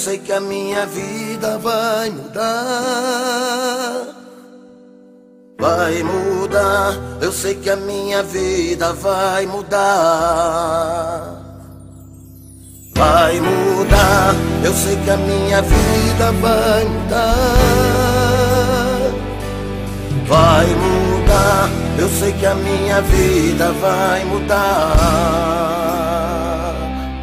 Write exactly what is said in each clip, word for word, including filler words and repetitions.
sei que a minha vida vai mudar. Vai mudar, eu sei que a minha vida vai mudar. Vai mudar, eu sei que a minha vida vai mudar. Vai mudar, eu sei que a minha vida vai mudar.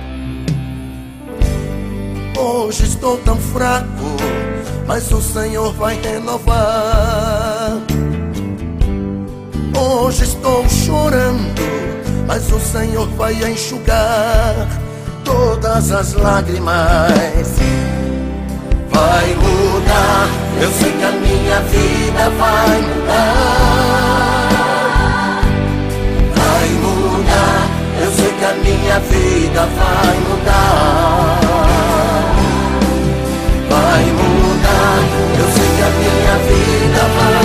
Hoje estou tão fraco, mas o Senhor vai renovar. Hoje estou chorando, mas o Senhor vai enxugar todas as lágrimas. Vai mudar, eu sei que a minha vida vai mudar. Vai mudar, eu sei que a minha vida vai mudar. Vai mudar, eu sei que a minha vida vai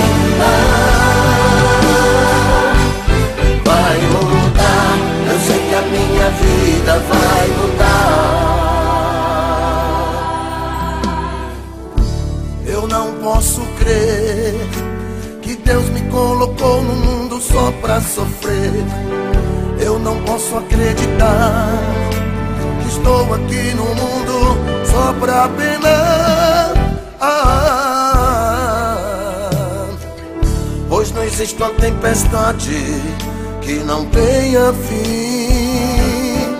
mudar. Vai mudar, eu sei que a minha vida vai mudar. Eu não posso crer que Deus me colocou no mundo só pra sofrer. Eu não posso acreditar que estou aqui no mundo só pra penar. Ah, pois não existe uma tempestade que não tenha fim.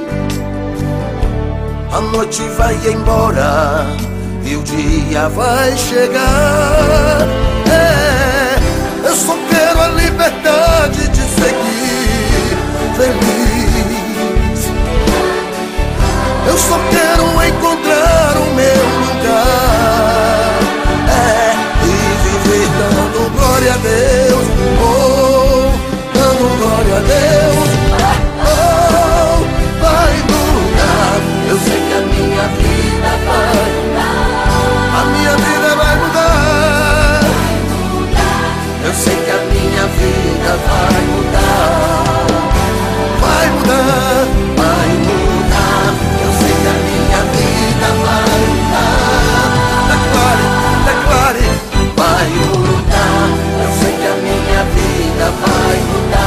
A noite vai embora e o dia vai chegar. É, eu só quero a liberdade de seguir feliz. Eu só quero encontrar o meu lugar, é, e viver dando glória a Deus. Oh, dando glória a Deus. Oh, vai mudar, eu sei que a minha vida vai mudar. A minha vida vai mudar. Eu sei que a minha vida vai mudar. Vai mudar, vai mudar. Eu sei que a minha vida vai mudar. Declare, declare. Vai mudar, eu sei que a minha vida vai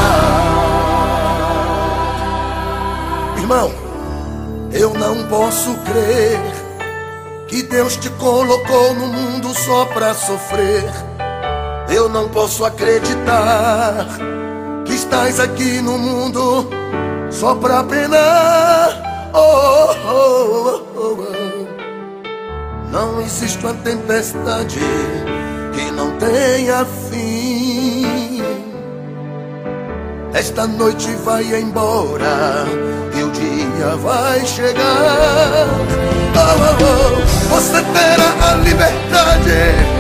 mudar. Irmão, eu não posso crer que Deus te colocou no mundo só pra sofrer. Eu não posso acreditar que estás aqui no mundo só pra penar. Oh, oh, oh, oh. Não existe uma tempestade que não tenha fim. Esta noite vai embora e o dia vai chegar. Oh, oh, oh. Você terá a liberdade